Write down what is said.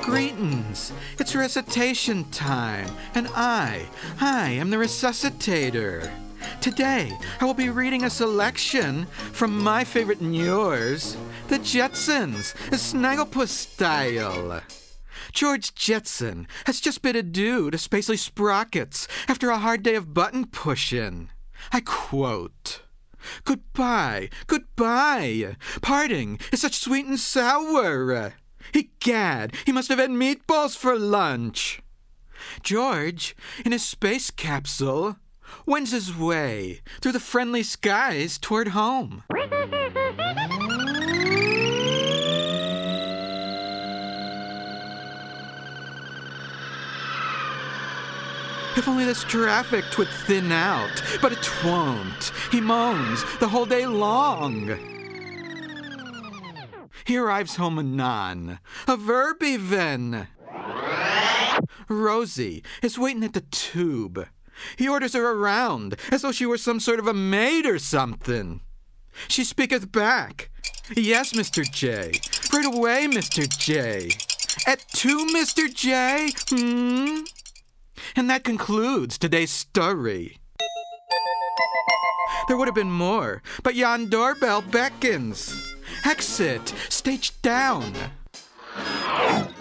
Greetings. It's recitation time, and I am the resuscitator. Today, I will be reading a selection from my favorite and yours, the Jetsons, Snagglepuss style. George Jetson has just bid adieu to Spacely Sprockets after a hard day of button pushing. I quote, "Goodbye, goodbye. Parting is such sweet and sour. Egad, he must have had meatballs for lunch." George, in his space capsule, wends his way through the friendly skies toward home. If only this traffic would thin out, but it won't. He moans the whole day long. He arrives home anon, a verb even. Rosie is waiting at the tube. He orders her around, as though she were some sort of a maid or something. She speaketh back, "Yes, Mr. J. Right away, Mr. J. At 2, Mr. J. And that concludes today's story. There would have been more, but yon doorbell beckons. Exit, stage down.